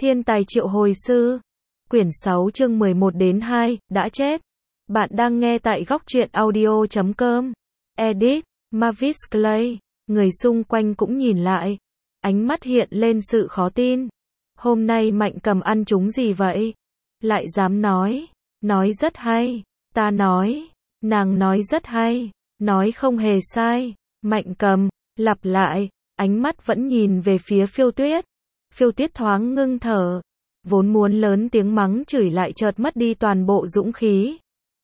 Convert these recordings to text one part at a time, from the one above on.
Thiên tài triệu hồi sư. Quyển 6 chương 11 đến 2, đã chết. Bạn đang nghe tại góc truyện audio.com. Edit, Mavis Clay. Người xung quanh cũng nhìn lại. Ánh mắt hiện lên sự khó tin. Hôm nay Mạnh Cầm ăn trúng gì vậy? Lại dám nói. Nói rất hay. Ta nói. Nàng nói rất hay. Nói không hề sai. Mạnh Cầm, lặp lại. Ánh mắt vẫn nhìn về phía Phiêu Tuyết. Phiêu Tuyết thoáng ngưng thở. Vốn muốn lớn tiếng mắng chửi lại chợt mất đi toàn bộ dũng khí.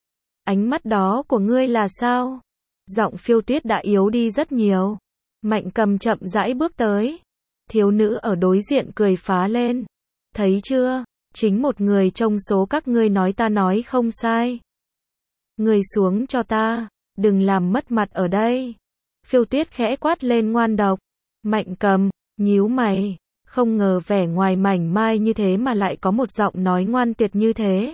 Ánh mắt đó của ngươi là sao? Giọng Phiêu Tuyết đã yếu đi rất nhiều. Mạnh Cầm chậm rãi bước tới. Thiếu nữ ở đối diện cười phá lên. Thấy chưa? Chính một người trong số các ngươi nói ta nói không sai. Ngươi xuống cho ta. Đừng làm mất mặt ở đây. Phiêu Tuyết khẽ quát lên ngoan độc. Mạnh Cầm, nhíu mày. Không ngờ vẻ ngoài mảnh mai như thế mà lại có một giọng nói ngoan tuyệt như thế.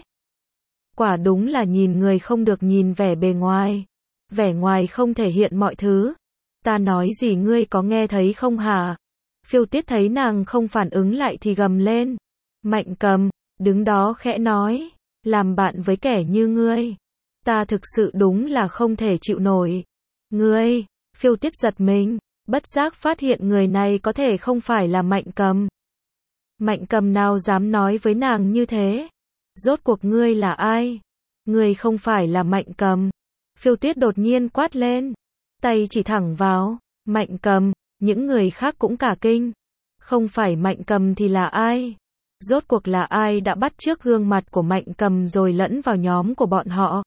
Quả đúng là nhìn người không được nhìn vẻ bề ngoài. Vẻ ngoài không thể hiện mọi thứ. Ta nói gì ngươi có nghe thấy không hả? Phiêu Tuyết thấy nàng không phản ứng lại thì gầm lên. Mạnh Cầm, đứng đó khẽ nói. Làm bạn với kẻ như ngươi. Ta thực sự đúng là không thể chịu nổi. Ngươi, Phiêu Tuyết giật mình. Bất giác phát hiện người này có thể không phải là Mạnh Cầm. Mạnh Cầm nào dám nói với nàng như thế? Rốt cuộc ngươi là ai? Ngươi không phải là Mạnh Cầm. Phiêu Tuyết đột nhiên quát lên. Tay chỉ thẳng vào. Mạnh Cầm, những người khác cũng cả kinh. Không phải Mạnh Cầm thì là ai? Rốt cuộc là ai đã bắt chước gương mặt của Mạnh Cầm rồi lẫn vào nhóm của bọn họ?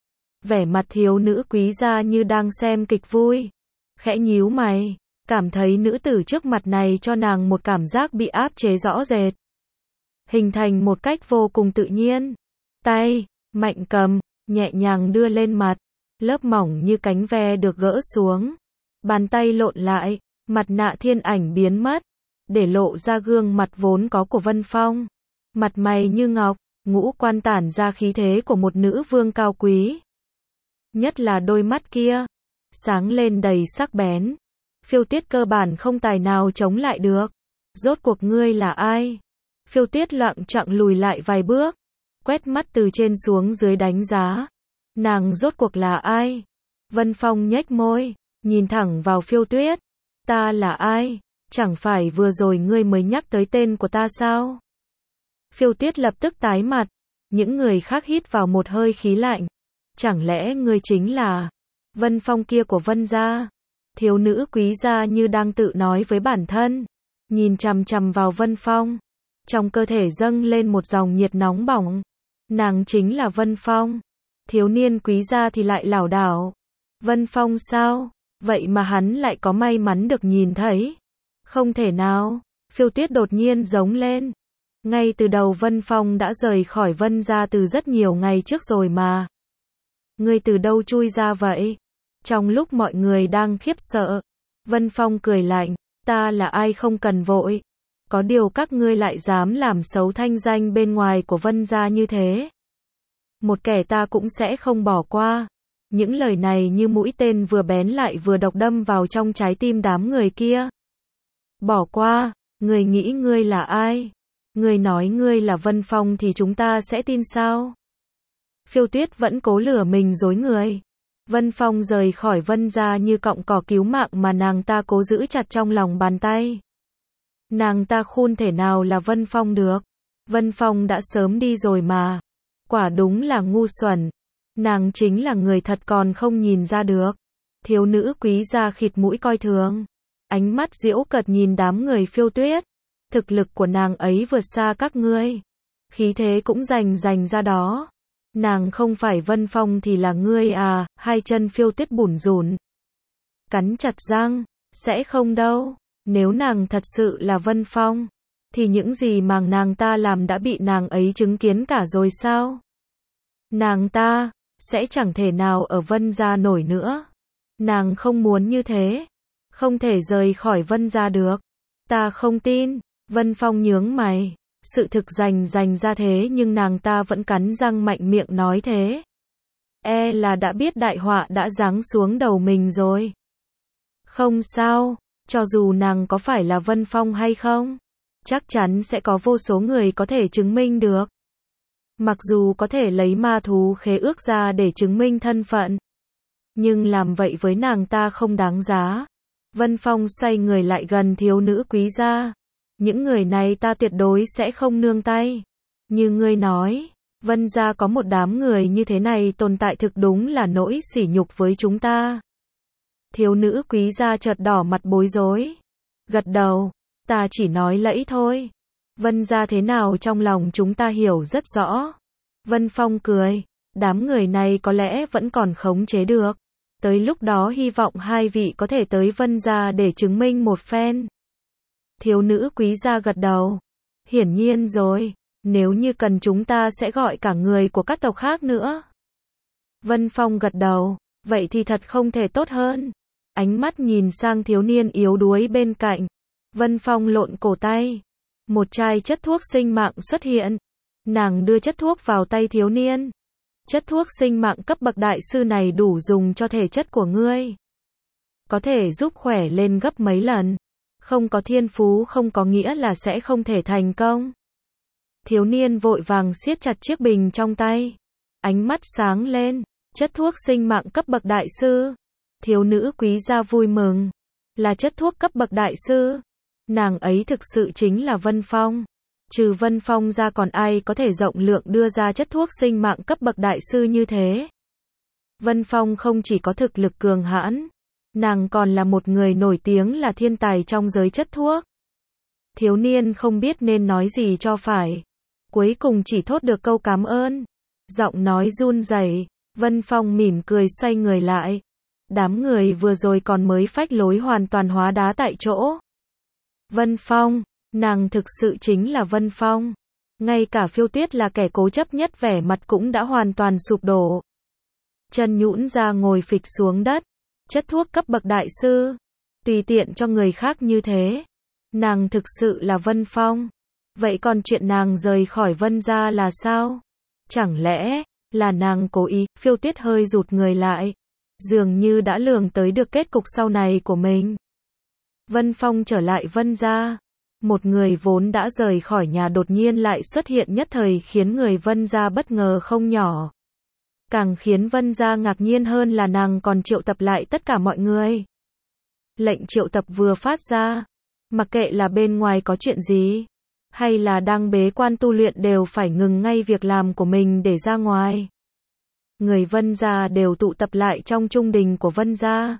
Vẻ mặt thiếu nữ quý gia như đang xem kịch vui. Khẽ nhíu mày, cảm thấy nữ tử trước mặt này cho nàng một cảm giác bị áp chế rõ rệt. Hình thành một cách vô cùng tự nhiên. Tay, Mạnh Cầm, nhẹ nhàng đưa lên mặt. Lớp mỏng như cánh ve được gỡ xuống. Bàn tay lộn lại, mặt nạ thiên ảnh biến mất. Để lộ ra gương mặt vốn có của Vân Phong. Mặt mày như ngọc, ngũ quan tản ra khí thế của một nữ vương cao quý. Nhất là đôi mắt kia. Sáng lên đầy sắc bén. Phiêu Tuyết cơ bản không tài nào chống lại được. Rốt cuộc ngươi là ai? Phiêu Tuyết loạng choạng lùi lại vài bước. Quét mắt từ trên xuống dưới đánh giá. Nàng rốt cuộc là ai? Vân Phong nhếch môi. Nhìn thẳng vào Phiêu Tuyết. Ta là ai? Chẳng phải vừa rồi ngươi mới nhắc tới tên của ta sao? Phiêu Tuyết lập tức tái mặt. Những người khác hít vào một hơi khí lạnh. Chẳng lẽ ngươi chính là Vân Phong kia của Vân gia? Thiếu nữ quý gia như đang tự nói với bản thân. Nhìn chằm chằm vào Vân Phong. Trong cơ thể dâng lên một dòng nhiệt nóng bỏng. Nàng chính là Vân Phong. Thiếu niên quý gia thì lại lảo đảo. Vân Phong sao? Vậy mà hắn lại có may mắn được nhìn thấy. Không thể nào. Phiêu Tuyết đột nhiên giống lên. Ngay từ đầu Vân Phong đã rời khỏi Vân gia từ rất nhiều ngày trước rồi mà. Ngươi từ đâu chui ra vậy? Trong lúc mọi người đang khiếp sợ, Vân Phong cười lạnh, ta là ai không cần vội. Có điều các ngươi lại dám làm xấu thanh danh bên ngoài của Vân gia như thế. Một kẻ ta cũng sẽ không bỏ qua. Những lời này như mũi tên vừa bén lại vừa độc đâm vào trong trái tim đám người kia. Bỏ qua, ngươi nghĩ ngươi là ai? Ngươi nói ngươi là Vân Phong thì chúng ta sẽ tin sao? Phiêu Tuyết vẫn cố lừa mình dối người. Vân Phong rời khỏi Vân gia như cọng cỏ cứu mạng mà nàng ta cố giữ chặt trong lòng bàn tay. Nàng ta khôn thể nào là Vân Phong được. Vân Phong đã sớm đi rồi mà. Quả đúng là ngu xuẩn. Nàng chính là người thật còn không nhìn ra được. Thiếu nữ quý gia khịt mũi coi thường. Ánh mắt giễu cợt nhìn đám người Phiêu Tuyết. Thực lực của nàng ấy vượt xa các ngươi. Khí thế cũng rành ra đó. Nàng không phải Vân Phong thì là ngươi à? Hai chân Phiêu Tuyết bủn rủn. Cắn chặt răng, sẽ không đâu. Nếu nàng thật sự là Vân Phong, thì những gì mà nàng ta làm đã bị nàng ấy chứng kiến cả rồi sao? Nàng ta sẽ chẳng thể nào ở Vân gia nổi nữa. Nàng không muốn như thế. Không thể rời khỏi Vân gia được. Ta không tin. Vân Phong nhướng mày. Sự thực rành ra thế nhưng nàng ta vẫn cắn răng mạnh miệng nói thế. Là đã biết đại họa đã giáng xuống đầu mình rồi. Không sao, cho dù nàng có phải là Vân Phong hay không, chắc chắn sẽ có vô số người có thể chứng minh được. Mặc dù có thể lấy ma thú khế ước ra để chứng minh thân phận, nhưng làm vậy với nàng ta không đáng giá. Vân Phong xoay người lại gần thiếu nữ quý gia. Những người này ta tuyệt đối sẽ không nương tay. Như ngươi nói, Vân gia có một đám người như thế này tồn tại thực đúng là nỗi sỉ nhục với chúng ta. Thiếu nữ quý gia chợt đỏ mặt bối rối. Gật đầu, ta chỉ nói lẫy thôi. Vân gia thế nào trong lòng chúng ta hiểu rất rõ. Vân Phong cười, đám người này có lẽ vẫn còn khống chế được. Tới lúc đó hy vọng hai vị có thể tới Vân gia để chứng minh một phen. Thiếu nữ quý gia gật đầu. Hiển nhiên rồi, nếu như cần chúng ta sẽ gọi cả người của các tộc khác nữa. Vân Phong gật đầu, vậy thì thật không thể tốt hơn. Ánh mắt nhìn sang thiếu niên yếu đuối bên cạnh. Vân Phong lộn cổ tay. Một chai chất thuốc sinh mạng xuất hiện. Nàng đưa chất thuốc vào tay thiếu niên. Chất thuốc sinh mạng cấp bậc đại sư này đủ dùng cho thể chất của ngươi. Có thể giúp khỏe lên gấp mấy lần. Không có thiên phú không có nghĩa là sẽ không thể thành công. Thiếu niên vội vàng siết chặt chiếc bình trong tay. Ánh mắt sáng lên. Chất thuốc sinh mạng cấp bậc đại sư. Thiếu nữ quý gia vui mừng. Là chất thuốc cấp bậc đại sư. Nàng ấy thực sự chính là Vân Phong. Trừ Vân Phong ra còn ai có thể rộng lượng đưa ra chất thuốc sinh mạng cấp bậc đại sư như thế. Vân Phong không chỉ có thực lực cường hãn, nàng còn là một người nổi tiếng là thiên tài trong giới chất thuốc. Thiếu niên không biết nên nói gì cho phải. Cuối cùng chỉ thốt được câu cảm ơn. Giọng nói run rẩy. Vân Phong mỉm cười xoay người lại. Đám người vừa rồi còn mới phách lối hoàn toàn hóa đá tại chỗ. Vân Phong, nàng thực sự chính là Vân Phong. Ngay cả Phiêu Tuyết là kẻ cố chấp nhất vẻ mặt cũng đã hoàn toàn sụp đổ. Chân nhũn ra ngồi phịch xuống đất. Chất thuốc cấp bậc đại sư. Tùy tiện cho người khác như thế. Nàng thực sự là Vân Phong. Vậy còn chuyện nàng rời khỏi Vân gia là sao? Chẳng lẽ là nàng cố ý? Phiêu Tuyết hơi rụt người lại. Dường như đã lường tới được kết cục sau này của mình. Vân Phong trở lại Vân gia. Một người vốn đã rời khỏi nhà đột nhiên lại xuất hiện nhất thời khiến người Vân gia bất ngờ không nhỏ. Càng khiến Vân gia ngạc nhiên hơn là nàng còn triệu tập lại tất cả mọi người. Lệnh triệu tập vừa phát ra. Mặc kệ là bên ngoài có chuyện gì, hay là đang bế quan tu luyện đều phải ngừng ngay việc làm của mình để ra ngoài. Người Vân gia đều tụ tập lại trong trung đình của Vân gia.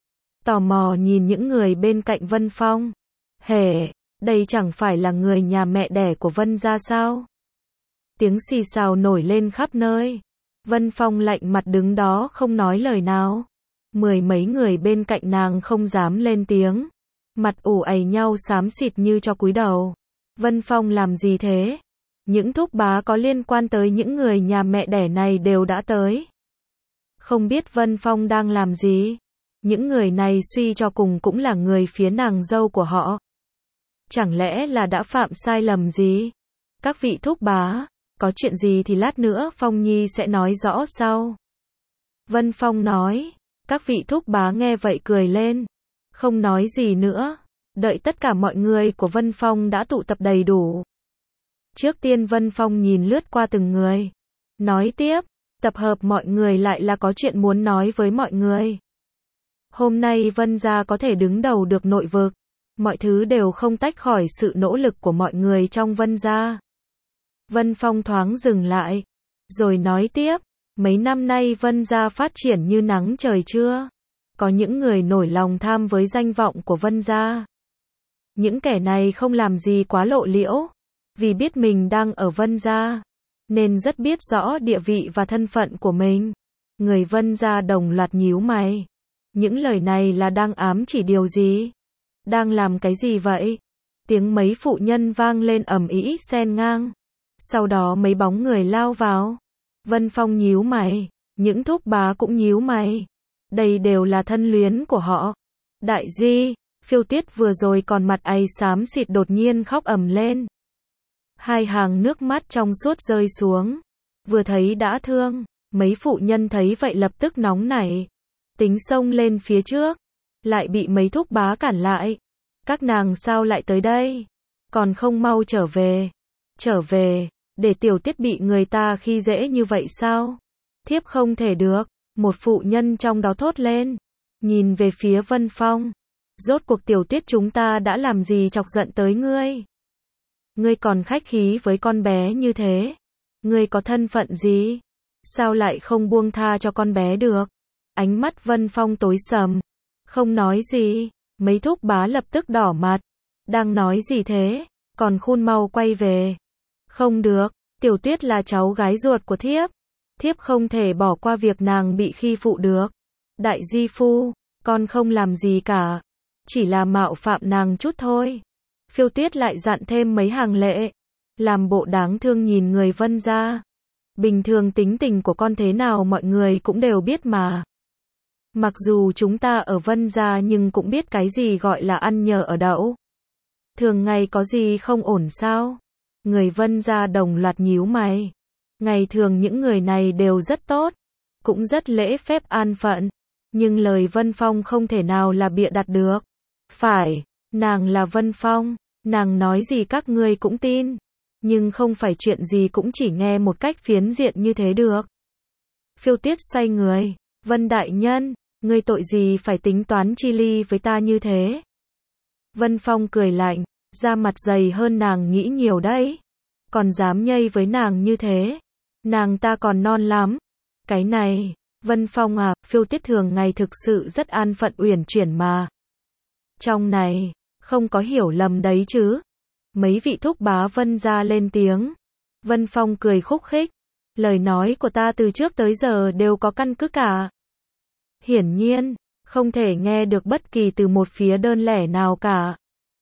Tò mò nhìn những người bên cạnh Vân Phong. Hề, đây chẳng phải là người nhà mẹ đẻ của Vân gia sao? Tiếng xì xào nổi lên khắp nơi. Vân Phong lạnh mặt đứng đó không nói lời nào. Mười mấy người bên cạnh nàng không dám lên tiếng. Mặt ủ ày nhau xám xịt như cho cúi đầu. Vân Phong làm gì thế? Những thúc bá có liên quan tới những người nhà mẹ đẻ này đều đã tới. Không biết Vân Phong đang làm gì? Những người này suy cho cùng cũng là người phía nàng dâu của họ. Chẳng lẽ là đã phạm sai lầm gì? Các vị thúc bá, có chuyện gì thì lát nữa Phong Nhi sẽ nói rõ sau. Vân Phong nói. Các vị thúc bá nghe vậy cười lên. Không nói gì nữa. Đợi tất cả mọi người của Vân Phong đã tụ tập đầy đủ. Trước tiên Vân Phong nhìn lướt qua từng người. Nói tiếp, tập hợp mọi người lại là có chuyện muốn nói với mọi người. Hôm nay Vân gia có thể đứng đầu được nội vực. Mọi thứ đều không tách khỏi sự nỗ lực của mọi người trong Vân gia. Vân Phong thoáng dừng lại. Rồi nói tiếp, mấy năm nay Vân gia phát triển như nắng trời chưa? Có những người nổi lòng tham với danh vọng của Vân gia. Những kẻ này không làm gì quá lộ liễu. Vì biết mình đang ở Vân gia, nên rất biết rõ địa vị và thân phận của mình. Người Vân gia đồng loạt nhíu mày. Những lời này là đang ám chỉ điều gì? Đang làm cái gì vậy? Tiếng mấy phụ nhân vang lên ầm ĩ xen ngang. Sau đó mấy bóng người lao vào. Vân Phong nhíu mày. Những thúc bá cũng nhíu mày. Đây đều là thân luyến của họ. Đại di, Phiêu Tuyết vừa rồi còn mặt ày xám xịt đột nhiên khóc ầm lên. Hai hàng nước mắt trong suốt rơi xuống. Vừa thấy đã thương. Mấy phụ nhân thấy vậy lập tức nóng nảy. Tính xông lên phía trước. Lại bị mấy thúc bá cản lại. Các nàng sao lại tới đây? Còn không mau trở về. Trở về, để tiểu tiết bị người ta khi dễ như vậy sao? Thiếp không thể được, một phụ nhân trong đó thốt lên. Nhìn về phía Vân Phong. Rốt cuộc tiểu tiết chúng ta đã làm gì chọc giận tới ngươi? Ngươi còn khách khí với con bé như thế? Ngươi có thân phận gì? Sao lại không buông tha cho con bé được? Ánh mắt Vân Phong tối sầm. Không nói gì, mấy thúc bá lập tức đỏ mặt. Đang nói gì thế? Còn khôn mau quay về. Không được, tiểu tuyết là cháu gái ruột của thiếp. Thiếp không thể bỏ qua việc nàng bị khi phụ được. Đại di phu, con không làm gì cả. Chỉ là mạo phạm nàng chút thôi. Phiêu Tuyết lại dặn thêm mấy hàng lệ. Làm bộ đáng thương nhìn người Vân gia. Bình thường tính tình của con thế nào mọi người cũng đều biết mà. Mặc dù chúng ta ở Vân gia nhưng cũng biết cái gì gọi là ăn nhờ ở đậu. Thường ngày có gì không ổn sao? Người Vân gia đồng loạt nhíu mày. Ngày thường những người này đều rất tốt, cũng rất lễ phép an phận. Nhưng lời Vân Phong không thể nào là bịa đặt được. Phải, nàng là Vân Phong, nàng nói gì các ngươi cũng tin. Nhưng không phải chuyện gì cũng chỉ nghe một cách phiến diện như thế được. Phiêu Tuyết xoay người. Vân đại nhân, ngươi tội gì phải tính toán chi ly với ta như thế? Vân Phong cười lạnh, da mặt dày hơn nàng nghĩ nhiều đấy. Còn dám nhây với nàng như thế. Nàng ta còn non lắm. Cái này, Vân Phong à, Phiêu Tuyết thường ngày thực sự rất an phận uyển chuyển mà. Trong này, không có hiểu lầm đấy chứ. Mấy vị thúc bá Vân gia lên tiếng. Vân Phong cười khúc khích. Lời nói của ta từ trước tới giờ đều có căn cứ cả. Hiển nhiên, không thể nghe được bất kỳ từ một phía đơn lẻ nào cả.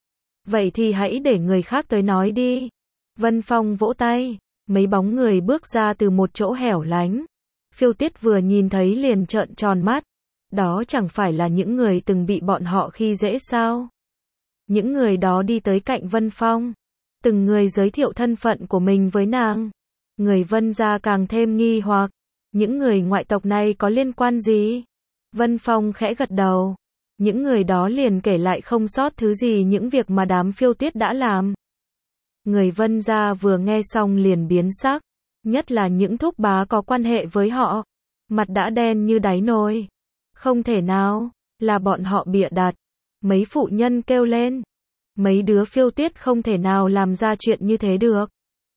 Vậy thì hãy để người khác tới nói đi. Vân Phong vỗ tay. Mấy bóng người bước ra từ một chỗ hẻo lánh. Phiêu Tuyết vừa nhìn thấy liền trợn tròn mắt. Đó chẳng phải là những người từng bị bọn họ khi dễ sao? Những người đó đi tới cạnh Vân Phong. Từng người giới thiệu thân phận của mình với nàng. Người Vân gia càng thêm nghi hoặc. Những người ngoại tộc này có liên quan gì? Vân Phong khẽ gật đầu. Những người đó liền kể lại không sót thứ gì những việc mà đám Phiêu Tuyết đã làm. Người Vân gia vừa nghe xong liền biến sắc. Nhất là những thúc bá có quan hệ với họ. Mặt đã đen như đáy nồi. Không thể nào, là bọn họ bịa đặt. Mấy phụ nhân kêu lên. Mấy đứa Phiêu Tuyết không thể nào làm ra chuyện như thế được.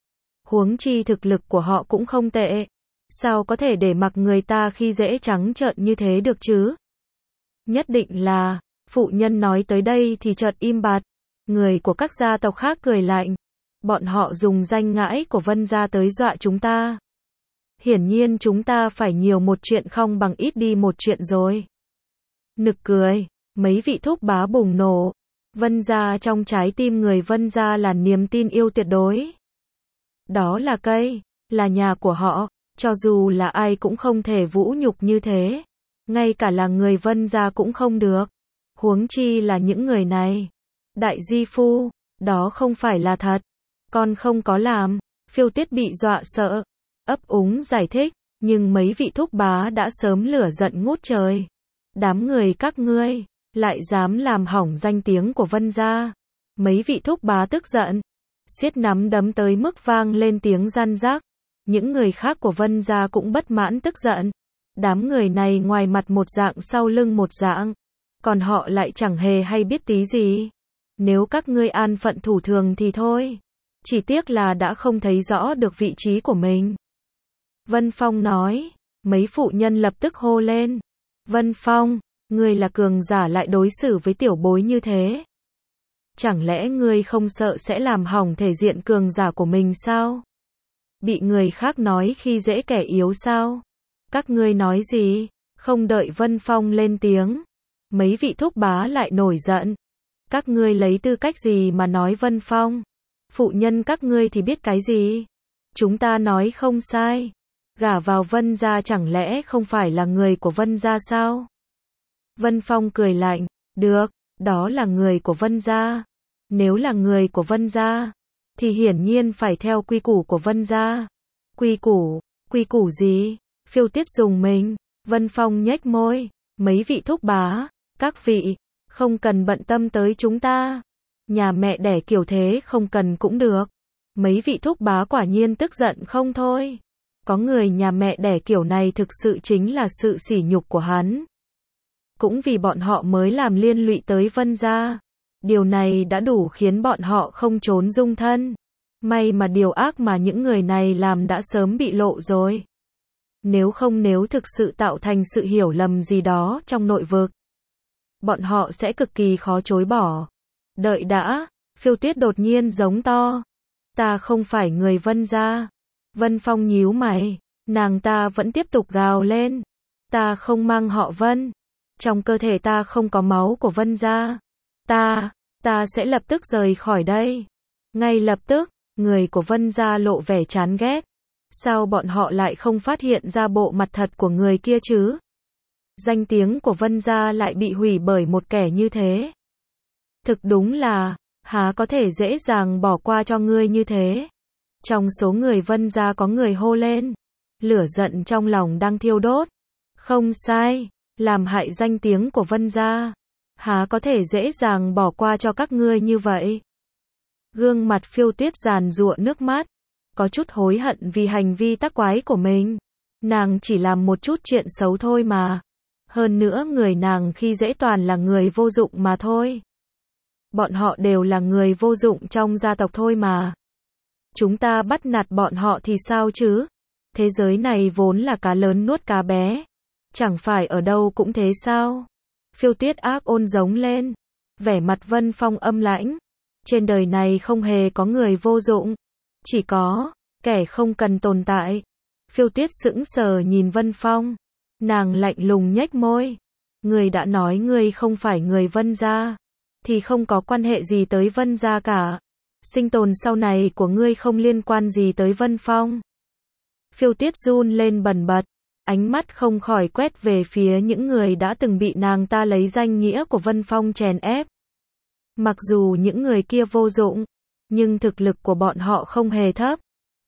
Huống chi thực lực của họ cũng không tệ. Sao có thể để mặc người ta khi dễ trắng trợn như thế được chứ? Nhất định là, phụ nhân nói tới đây thì chợt im bặt. Người của các gia tộc khác cười lạnh. Bọn họ dùng danh ngãi của Vân gia tới dọa chúng ta. Hiển nhiên chúng ta phải nhiều một chuyện không bằng ít đi một chuyện rồi. Nực cười, mấy vị thúc bá bùng nổ. Vân gia trong trái tim người Vân gia là niềm tin yêu tuyệt đối. Đó là cây, là nhà của họ, cho dù là ai cũng không thể vũ nhục như thế. Ngay cả là người Vân gia cũng không được. Huống chi là những người này. Đại di phu, đó không phải là thật. Con không có làm. Phiêu Tuyết bị dọa sợ. Ấp úng giải thích, nhưng mấy vị thúc bá đã sớm lửa giận ngút trời. Đám người các ngươi, lại dám làm hỏng danh tiếng của Vân gia. Mấy vị thúc bá tức giận. Siết nắm đấm tới mức vang lên tiếng ran rắc. Những người khác của Vân gia cũng bất mãn tức giận. Đám người này ngoài mặt một dạng sau lưng một dạng. Còn họ lại chẳng hề hay biết tí gì. Nếu các ngươi an phận thủ thường thì thôi. Chỉ tiếc là đã không thấy rõ được vị trí của mình. Vân Phong nói. Mấy phụ nhân lập tức hô lên. Vân Phong, ngươi là cường giả lại đối xử với tiểu bối như thế. Chẳng lẽ ngươi không sợ sẽ làm hỏng thể diện cường giả của mình sao? Bị người khác nói khi dễ kẻ yếu sao? Các ngươi nói gì? Không đợi Vân Phong lên tiếng. Mấy vị thúc bá lại nổi giận. Các ngươi lấy tư cách gì mà nói Vân Phong? Phụ nhân các ngươi thì biết cái gì? Chúng ta nói không sai. Gả vào Vân gia chẳng lẽ không phải là người của Vân gia sao? Vân Phong cười lạnh. Được, đó là người của Vân gia. Nếu là người của Vân gia, thì hiển nhiên phải theo quy củ của Vân gia. Quy củ gì? Phiêu Tuyết dùng mình. Vân Phong nhếch môi. Mấy vị thúc bá, các vị, không cần bận tâm tới chúng ta. Nhà mẹ đẻ kiểu thế không cần cũng được. Mấy vị thúc bá quả nhiên tức giận không thôi. Có người nhà mẹ đẻ kiểu này thực sự chính là sự sỉ nhục của hắn. Cũng vì bọn họ mới làm liên lụy tới Vân gia. Điều này đã đủ khiến bọn họ không trốn dung thân. May mà điều ác mà những người này làm đã sớm bị lộ rồi. Nếu không, nếu thực sự tạo thành sự hiểu lầm gì đó trong nội vực, bọn họ sẽ cực kỳ khó chối bỏ. Đợi đã, Phiêu Tuyết đột nhiên giống to. Ta không phải người Vân gia. Vân Phong nhíu mày, nàng ta vẫn tiếp tục gào lên. Ta không mang họ Vân. Trong cơ thể ta không có máu của Vân gia. Ta sẽ lập tức rời khỏi đây. Ngay lập tức, người của Vân gia lộ vẻ chán ghét. Sao bọn họ lại không phát hiện ra bộ mặt thật của người kia chứ? Danh tiếng của Vân gia lại bị hủy bởi một kẻ như thế. Thực đúng là, há có thể dễ dàng bỏ qua cho ngươi như thế. Trong số người Vân gia có người hô lên. Lửa giận trong lòng đang thiêu đốt. Không sai, làm hại danh tiếng của Vân gia. Há có thể dễ dàng bỏ qua cho các ngươi như vậy. Gương mặt Phiêu Tuyết giàn giụa nước mắt. Có chút hối hận vì hành vi tác quái của mình. Nàng chỉ làm một chút chuyện xấu thôi mà. Hơn nữa người nàng khi dễ toàn là người vô dụng mà thôi. Bọn họ đều là người vô dụng trong gia tộc thôi mà. Chúng ta bắt nạt bọn họ thì sao chứ? Thế giới này vốn là cá lớn nuốt cá bé. Chẳng phải ở đâu cũng thế sao? Phiêu Tuyết ác ôn giống lên. Vẻ mặt Vân Phong âm lãnh. Trên đời này không hề có người vô dụng. Chỉ có kẻ không cần tồn tại. Phiêu Tuyết sững sờ nhìn Vân Phong. Nàng lạnh lùng nhếch môi. Ngươi đã nói ngươi không phải người Vân gia, thì không có quan hệ gì tới Vân gia cả. Sinh tồn sau này của ngươi không liên quan gì tới Vân Phong. Phiêu Tuyết run lên bần bật. Ánh mắt không khỏi quét về phía những người đã từng bị nàng ta lấy danh nghĩa của Vân Phong chèn ép. Mặc dù những người kia vô dụng, nhưng thực lực của bọn họ không hề thấp.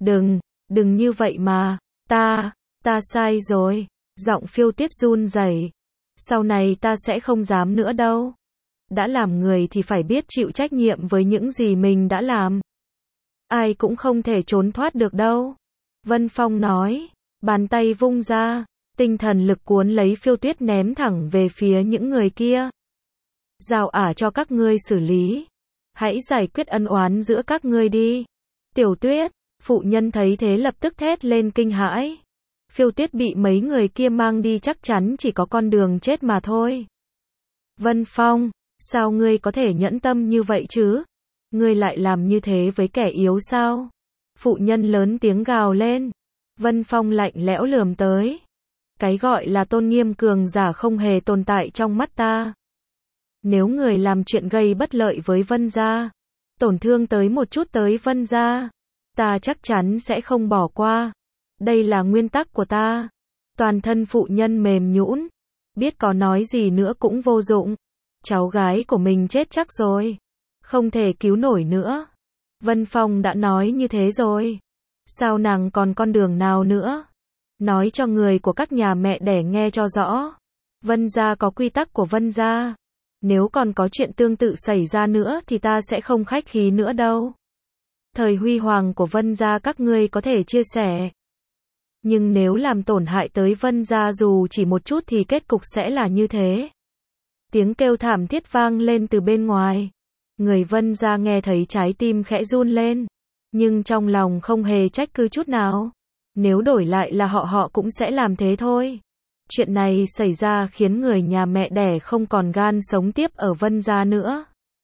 Đừng như vậy mà, ta sai rồi. Giọng Phiêu Tuyết run rẩy. Sau này ta sẽ không dám nữa đâu. Đã làm người thì phải biết chịu trách nhiệm với những gì mình đã làm. Ai cũng không thể trốn thoát được đâu. Vân Phong nói, bàn tay vung ra, tinh thần lực cuốn lấy Phiêu Tuyết ném thẳng về phía những người kia. Giao ả cho các ngươi xử lý. Hãy giải quyết ân oán giữa các ngươi đi. Tiểu Tuyết, phụ nhân thấy thế lập tức thét lên kinh hãi. Phiêu Tuyết bị mấy người kia mang đi chắc chắn chỉ có con đường chết mà thôi. Vân Phong, sao ngươi có thể nhẫn tâm như vậy chứ? Ngươi lại làm như thế với kẻ yếu sao? Phụ nhân lớn tiếng gào lên. Vân Phong lạnh lẽo lườm tới. Cái gọi là tôn nghiêm cường giả không hề tồn tại trong mắt ta. Nếu người làm chuyện gây bất lợi với Vân gia, tổn thương tới một chút tới Vân gia, ta chắc chắn sẽ không bỏ qua. Đây là nguyên tắc của ta. Toàn thân phụ nhân mềm nhũn, biết có nói gì nữa cũng vô dụng. Cháu gái của mình chết chắc rồi, không thể cứu nổi nữa. Vân Phong đã nói như thế rồi, sao nàng còn con đường nào nữa? Nói cho người của các nhà mẹ đẻ nghe cho rõ. Vân gia có quy tắc của Vân gia. Nếu còn có chuyện tương tự xảy ra nữa thì ta sẽ không khách khí nữa đâu. Thời huy hoàng của Vân gia các ngươi có thể chia sẻ. Nhưng nếu làm tổn hại tới Vân gia dù chỉ một chút thì kết cục sẽ là như thế. Tiếng kêu thảm thiết vang lên từ bên ngoài. Người Vân gia nghe thấy trái tim khẽ run lên. Nhưng trong lòng không hề trách cứ chút nào. Nếu đổi lại là họ cũng sẽ làm thế thôi. Chuyện này xảy ra khiến người nhà mẹ đẻ không còn gan sống tiếp ở Vân gia nữa.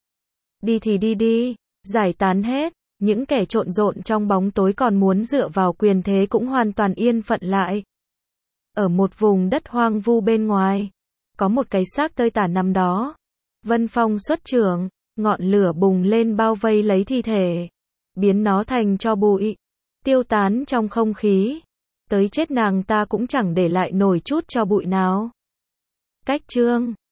Đi thì đi, giải tán hết. Những kẻ trộn rộn trong bóng tối còn muốn dựa vào quyền thế cũng hoàn toàn yên phận lại. Ở một vùng đất hoang vu bên ngoài, có một cái xác tơi tả nằm đó. Vân Phong xuất chưởng, ngọn lửa bùng lên bao vây lấy thi thể, biến nó thành tro bụi, tiêu tán trong không khí. Tới chết nàng ta cũng chẳng để lại nổi chút tro bụi nào. Cách chương